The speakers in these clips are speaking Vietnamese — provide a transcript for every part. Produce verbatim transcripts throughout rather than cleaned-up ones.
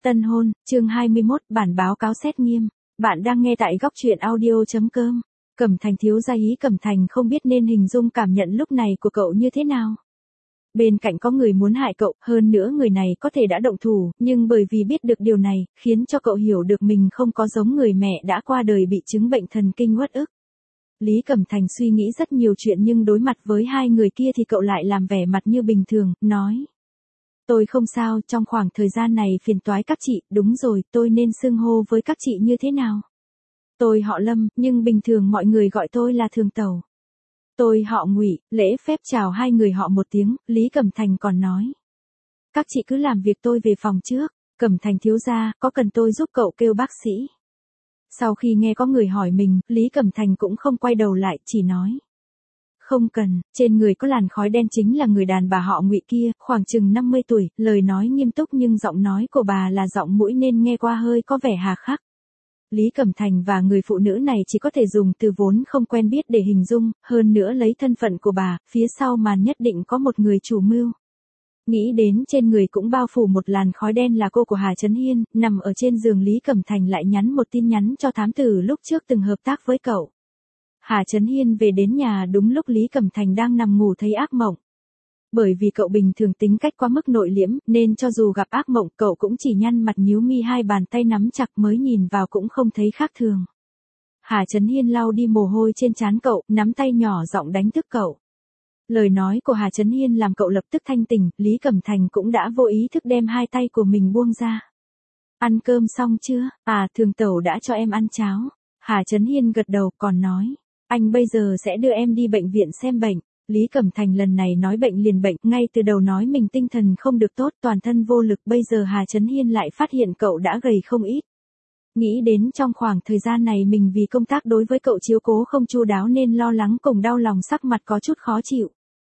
Tân hôn, chương hai mươi mốt, bản báo cáo xét nghiêm. Bạn đang nghe tại góc truyện audio.com. Cẩm Thành thiếu gia ý Cẩm Thành không biết nên hình dung cảm nhận lúc này của cậu như thế nào. Bên cạnh có người muốn hại cậu, hơn nữa người này có thể đã động thủ, nhưng bởi vì biết được điều này, khiến cho cậu hiểu được mình không có giống người mẹ đã qua đời bị chứng bệnh thần kinh uất ức. Lý Cẩm Thành suy nghĩ rất nhiều chuyện nhưng đối mặt với hai người kia thì cậu lại làm vẻ mặt như bình thường, nói. Tôi không sao, trong khoảng thời gian này phiền toái các chị, đúng rồi, tôi nên xưng hô với các chị như thế nào? Tôi họ Lâm, nhưng bình thường mọi người gọi tôi là Thường Tẩu. Tôi họ Ngụy, lễ phép chào hai người họ một tiếng, Lý Cẩm Thành còn nói. Các chị cứ làm việc tôi về phòng trước, Cẩm Thành thiếu gia, có cần tôi giúp cậu kêu bác sĩ? Sau khi nghe có người hỏi mình, Lý Cẩm Thành cũng không quay đầu lại, chỉ nói. Không cần, trên người có làn khói đen chính là người đàn bà họ Ngụy kia, khoảng chừng năm mươi tuổi, lời nói nghiêm túc nhưng giọng nói của bà là giọng mũi nên nghe qua hơi có vẻ hà khắc. Lý Cẩm Thành và người phụ nữ này chỉ có thể dùng từ vốn không quen biết để hình dung, hơn nữa lấy thân phận của bà, phía sau màn nhất định có một người chủ mưu. Nghĩ đến trên người cũng bao phủ một làn khói đen là cô của Hà Chấn Hiên, nằm ở trên giường Lý Cẩm Thành lại nhắn một tin nhắn cho thám tử lúc trước từng hợp tác với cậu. Hà Chấn Hiên về đến nhà đúng lúc Lý Cẩm Thành đang nằm ngủ thấy ác mộng. Bởi vì cậu bình thường tính cách quá mức nội liễm, nên cho dù gặp ác mộng cậu cũng chỉ nhăn mặt nhíu mi hai bàn tay nắm chặt mới nhìn vào cũng không thấy khác thường. Hà Chấn Hiên lau đi mồ hôi trên trán cậu, nắm tay nhỏ giọng đánh thức cậu. Lời nói của Hà Chấn Hiên làm cậu lập tức thanh tỉnh, Lý Cẩm Thành cũng đã vô ý thức đem hai tay của mình buông ra. Ăn cơm xong chưa? À, Thường Tẩu đã cho em ăn cháo. Hà Chấn Hiên gật đầu còn nói. Anh bây giờ sẽ đưa em đi bệnh viện xem bệnh. Lý Cẩm Thành lần này nói bệnh liền bệnh, ngay từ đầu nói mình tinh thần không được tốt, toàn thân vô lực, bây giờ Hà Chấn Hiên lại phát hiện cậu đã gầy không ít. Nghĩ đến trong khoảng thời gian này mình vì công tác đối với cậu chiếu cố không chu đáo nên lo lắng cùng đau lòng, sắc mặt có chút khó chịu.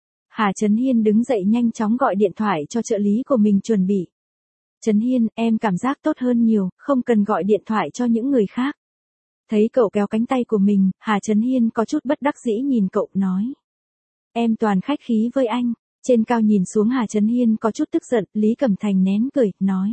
Hà Chấn Hiên đứng dậy nhanh chóng gọi điện thoại cho trợ lý của mình chuẩn bị. Chấn Hiên, em cảm giác tốt hơn nhiều, không cần gọi điện thoại cho những người khác. Thấy cậu kéo cánh tay của mình, Hà Chấn Hiên có chút bất đắc dĩ nhìn cậu nói. Em toàn khách khí với anh. Trên cao nhìn xuống Hà Chấn Hiên có chút tức giận, Lý Cẩm Thành nén cười, nói.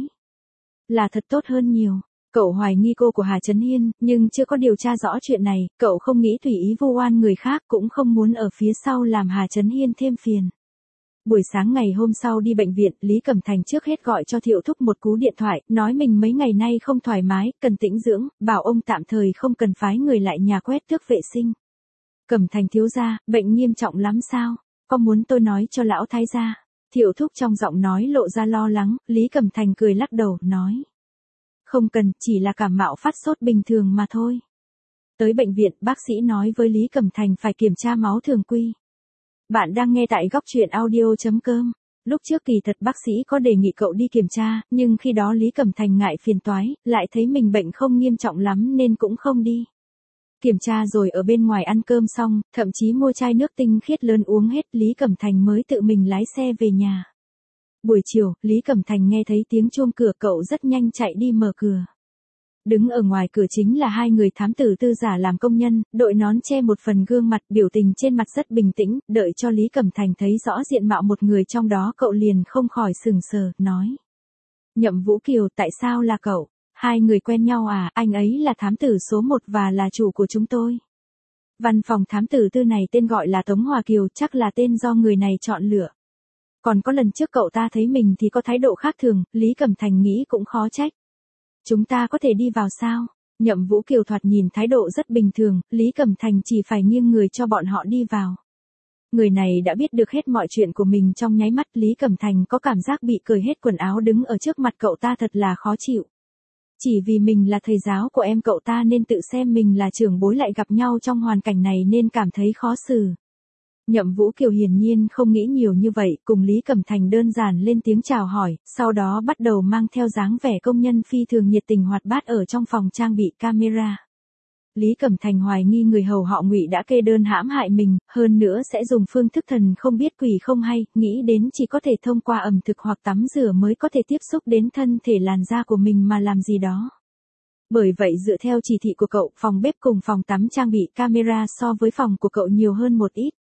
Là thật tốt hơn nhiều. Cậu hoài nghi cô của Hà Chấn Hiên, nhưng chưa có điều tra rõ chuyện này, cậu không nghĩ tùy ý vu oan người khác, cũng không muốn ở phía sau làm Hà Chấn Hiên thêm phiền. Buổi sáng ngày hôm sau đi bệnh viện, Lý Cẩm Thành trước hết gọi cho Thiệu Thúc một cú điện thoại, nói mình mấy ngày nay không thoải mái, cần tĩnh dưỡng, bảo ông tạm thời không cần phái người lại nhà quét tước vệ sinh. Cẩm Thành thiếu gia, bệnh nghiêm trọng lắm sao? Có muốn tôi nói cho lão thái gia? Thiệu Thúc trong giọng nói lộ ra lo lắng, Lý Cẩm Thành cười lắc đầu, nói. Không cần, chỉ là cảm mạo phát sốt bình thường mà thôi. Tới bệnh viện, bác sĩ nói với Lý Cẩm Thành phải kiểm tra máu thường quy. Bạn đang nghe tại góc truyện audio.com. Lúc trước kỳ thật bác sĩ có đề nghị cậu đi kiểm tra, nhưng khi đó Lý Cẩm Thành ngại phiền toái, lại thấy mình bệnh không nghiêm trọng lắm nên cũng không đi. Kiểm tra rồi ở bên ngoài ăn cơm xong, thậm chí mua chai nước tinh khiết lớn uống hết, Lý Cẩm Thành mới tự mình lái xe về nhà. Buổi chiều, Lý Cẩm Thành nghe thấy tiếng chuông cửa, cậu rất nhanh chạy đi mở cửa. Đứng ở ngoài cửa chính là hai người thám tử tư giả làm công nhân, đội nón che một phần gương mặt, biểu tình trên mặt rất bình tĩnh, đợi cho Lý Cẩm Thành thấy rõ diện mạo một người trong đó cậu liền không khỏi sừng sờ, nói. Nhậm Vũ Kiều, tại sao là cậu? Hai người quen nhau à? Anh ấy là thám tử số một và là chủ của chúng tôi. Văn phòng thám tử tư này tên gọi là Tống Hòa Kiều, chắc là tên do người này chọn lựa. Còn có lần trước cậu ta thấy mình thì có thái độ khác thường, Lý Cẩm Thành nghĩ cũng khó trách. Chúng ta có thể đi vào sao? Nhậm Vũ Kiều thoạt nhìn thái độ rất bình thường, Lý Cẩm Thành chỉ phải nghiêng người cho bọn họ đi vào. Người này đã biết được hết mọi chuyện của mình trong nháy mắt, Lý Cẩm Thành có cảm giác bị cởi hết quần áo đứng ở trước mặt cậu ta thật là khó chịu. Chỉ vì mình là thầy giáo của em cậu ta nên tự xem mình là trưởng bối lại gặp nhau trong hoàn cảnh này nên cảm thấy khó xử. Nhậm Vũ Kiều hiển nhiên không nghĩ nhiều như vậy, cùng Lý Cẩm Thành đơn giản lên tiếng chào hỏi, sau đó bắt đầu mang theo dáng vẻ công nhân phi thường nhiệt tình hoạt bát ở trong phòng trang bị camera. Lý Cẩm Thành hoài nghi người hầu họ Ngụy đã kê đơn hãm hại mình, hơn nữa sẽ dùng phương thức thần không biết quỷ không hay, nghĩ đến chỉ có thể thông qua ẩm thực hoặc tắm rửa mới có thể tiếp xúc đến thân thể làn da của mình mà làm gì đó. Bởi vậy dựa theo chỉ thị của cậu, phòng bếp cùng phòng tắm trang bị camera so với phòng của cậu nhiều hơn một ít.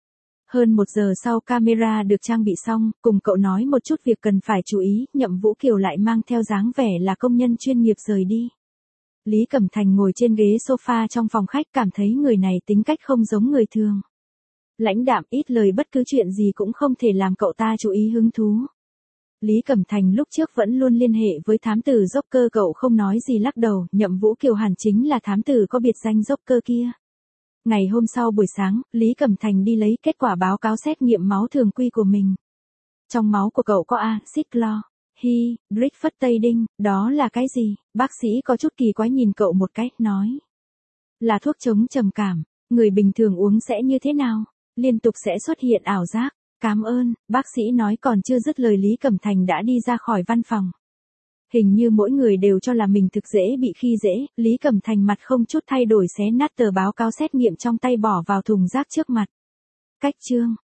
Hơn một giờ sau camera được trang bị xong, cùng cậu nói một chút việc cần phải chú ý, Nhậm Vũ Kiều lại mang theo dáng vẻ là công nhân chuyên nghiệp rời đi. Lý Cẩm Thành ngồi trên ghế sofa trong phòng khách cảm thấy người này tính cách không giống người thường. Lãnh đạm ít lời, bất cứ chuyện gì cũng không thể làm cậu ta chú ý hứng thú. Lý Cẩm Thành lúc trước vẫn luôn liên hệ với thám tử Joker, cậu không nói gì lắc đầu, Nhậm Vũ Kiều hẳn chính là thám tử có biệt danh Joker kia. Ngày hôm sau buổi sáng, Lý Cẩm Thành đi lấy kết quả báo cáo xét nghiệm máu thường quy của mình. Trong máu của cậu có axit clo, hy, dric phất tây đinh, đó là cái gì? Bác sĩ có chút kỳ quái nhìn cậu một cách, nói. Là thuốc chống trầm cảm, người bình thường uống sẽ như thế nào? Liên tục sẽ xuất hiện ảo giác. Cảm ơn, bác sĩ nói, còn chưa dứt lời Lý Cẩm Thành đã đi ra khỏi văn phòng. Hình như mỗi người đều cho là mình thực dễ bị khi dễ, Lý Cẩm Thành mặt không chút thay đổi xé nát tờ báo cáo xét nghiệm trong tay bỏ vào thùng rác trước mặt. Cách chương